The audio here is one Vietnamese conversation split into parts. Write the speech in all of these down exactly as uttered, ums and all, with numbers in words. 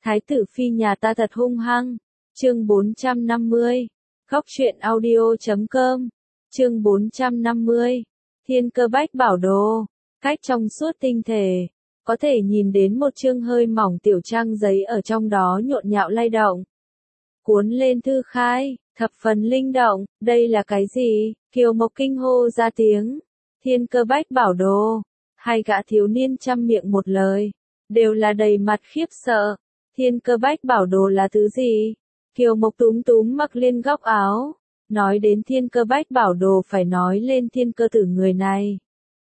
Thái tử phi nhà ta thật hung hăng. Chương bốn trăm năm mươi. Góc truyện audio chấm com. Chương bốn trăm năm mươi. Thiên cơ bách bảo đồ. Cách trong suốt tinh thể. Có thể nhìn đến một chương hơi mỏng tiểu trang giấy ở trong đó nhộn nhạo lay động. Cuốn lên thư khai, thập phần linh động, đây là cái gì? Kiều Mộc kinh hô ra tiếng. Thiên cơ bách bảo đồ. Hai gã thiếu niên chăm miệng một lời, đều là đầy mặt khiếp sợ. Thiên cơ bách bảo đồ là thứ gì? Kiều Mộc túm túm Mặc Liên góc áo. Nói đến thiên cơ bách bảo đồ phải nói lên thiên cơ tử người này.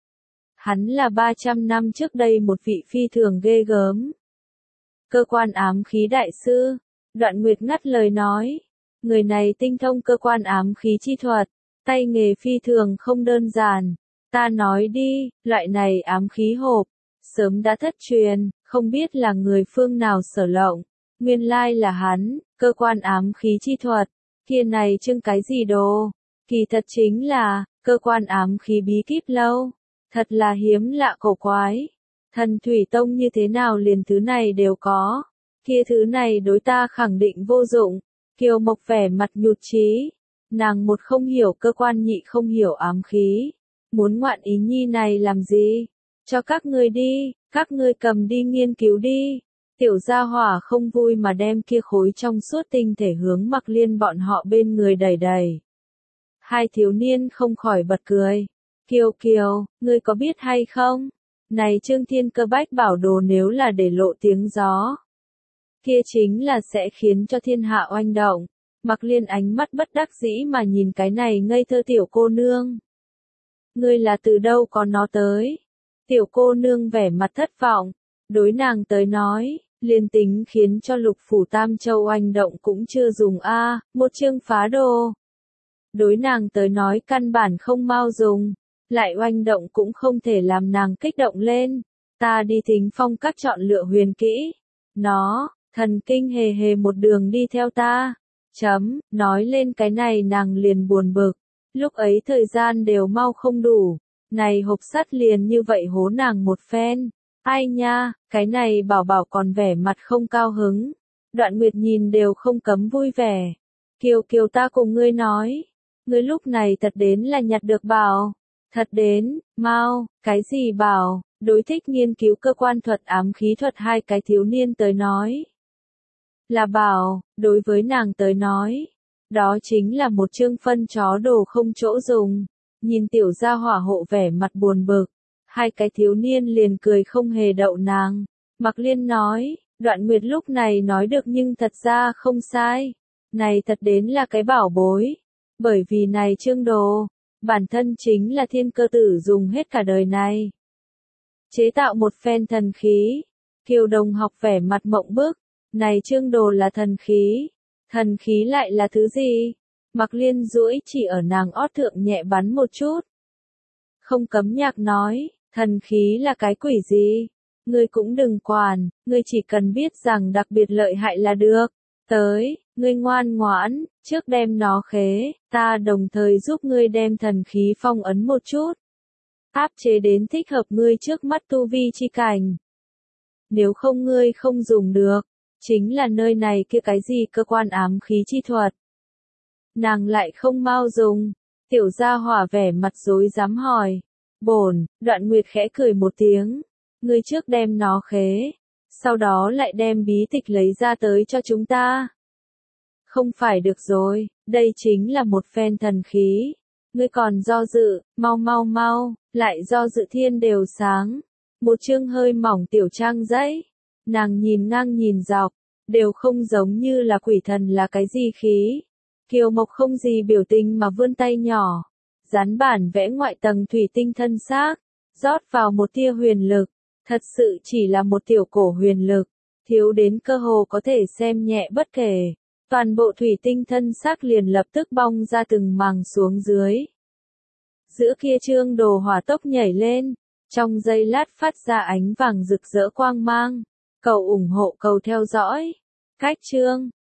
Hắn là ba trăm năm trước đây một vị phi thường ghê gớm. Cơ quan ám khí đại sư. Đoạn Nguyệt ngắt lời nói. Người này tinh thông cơ quan ám khí chi thuật. Tay nghề phi thường không đơn giản. Ta nói đi, loại này ám khí hộp. Sớm đã thất truyền, không biết là người phương nào sở lộng. Nguyên lai là hắn, cơ quan ám khí chi thuật. Kia này trưng cái gì đồ? Kỳ thật chính là, cơ quan ám khí bí kíp lâu. Thật là hiếm lạ cổ quái. Thần Thủy Tông như thế nào liền thứ này đều có. Kia thứ này đối ta khẳng định vô dụng. Kiều Mộc vẻ mặt nhụt chí. Nàng một không hiểu cơ quan, nhị không hiểu ám khí. Muốn ngoạn ý nhi này làm gì? Cho các ngươi đi, các ngươi cầm đi nghiên cứu đi. Tiểu gia hỏa không vui mà đem kia khối trong suốt tinh thể hướng Mặc Liên bọn họ bên người đẩy đẩy. Hai thiếu niên không khỏi bật cười. Kiều Kiều, ngươi có biết hay không? Này Trương Thiên cơ bách bảo đồ nếu là để lộ tiếng gió, kia chính là sẽ khiến cho thiên hạ oanh động. Mặc Liên ánh mắt bất đắc dĩ mà nhìn cái này ngây thơ tiểu cô nương. Ngươi là từ đâu có nó tới? Tiểu cô nương vẻ mặt thất vọng. Đối nàng tới nói, liên tính khiến cho lục phủ tam châu oanh động cũng chưa dùng a, một chương phá đồ. Đối nàng tới nói căn bản không mau dùng, lại oanh động cũng không thể làm nàng kích động lên. Ta đi Thính Phong các chọn lựa huyền kỹ. Nó, thần kinh hề hề một đường đi theo ta. Chấm, nói lên cái này nàng liền buồn bực. Lúc ấy thời gian đều mau không đủ. Này hộp sắt liền như vậy hố nàng một phen. Ai nha, cái này bảo bảo còn vẻ mặt không cao hứng. Đoạn Nguyệt nhìn đều không cấm vui vẻ. Kiều Kiều ta cùng ngươi nói. Ngươi lúc này thật đến là nhặt được bảo. Thật đến, mau, cái gì bảo, đối thích nghiên cứu cơ quan thuật ám khí thuật hai cái thiếu niên tới nói. Là bảo, đối với nàng tới nói. Đó chính là một chương phân chó đồ không chỗ dùng. Nhìn tiểu gia hỏa hộ vẻ mặt buồn bực. Hai cái thiếu niên liền cười không hề đậu nàng. Mặc Liên nói, Đoạn Nguyệt lúc này nói được nhưng thật ra không sai. Này thật đến là cái bảo bối. Bởi vì này chương đồ, bản thân chính là thiên cơ tử dùng hết cả đời này. Chế tạo một phen thần khí. Kiều Đồng học vẻ mặt mộng bức. Này chương đồ là thần khí. Thần khí lại là thứ gì? Mặc Liên duỗi chỉ ở nàng ót thượng nhẹ bắn một chút. Không cấm nhạc nói, thần khí là cái quỷ gì? Ngươi cũng đừng quản, ngươi chỉ cần biết rằng đặc biệt lợi hại là được. Tới, ngươi ngoan ngoãn, trước đem nó khế, ta đồng thời giúp ngươi đem thần khí phong ấn một chút. Áp chế đến thích hợp ngươi trước mắt tu vi chi cảnh. Nếu không ngươi không dùng được, chính là nơi này kia cái gì cơ quan ám khí chi thuật. Nàng lại không mau dùng. Tiểu gia hỏa vẻ mặt rối rắm hỏi. Bổn, Đoạn Nguyệt khẽ cười một tiếng. Ngươi trước đem nó khế. Sau đó lại đem bí tịch lấy ra tới cho chúng ta. Không phải được rồi, đây chính là một phen thần khí. Ngươi còn do dự, mau mau mau, lại do dự thiên đều sáng. Một chương hơi mỏng tiểu trang giấy. Nàng nhìn ngang nhìn dọc, đều không giống như là quỷ thần là cái gì khí. Kiều Mộc không gì biểu tình mà vươn tay nhỏ, dán bản vẽ ngoại tầng thủy tinh thân xác, rót vào một tia huyền lực, thật sự chỉ là một tiểu cổ huyền lực, thiếu đến cơ hồ có thể xem nhẹ bất kể. Toàn bộ thủy tinh thân xác liền lập tức bong ra từng màng xuống dưới. Giữa kia chương đồ hỏa tốc nhảy lên, trong giây lát phát ra ánh vàng rực rỡ quang mang. Cầu ủng hộ cầu theo dõi. Cách chương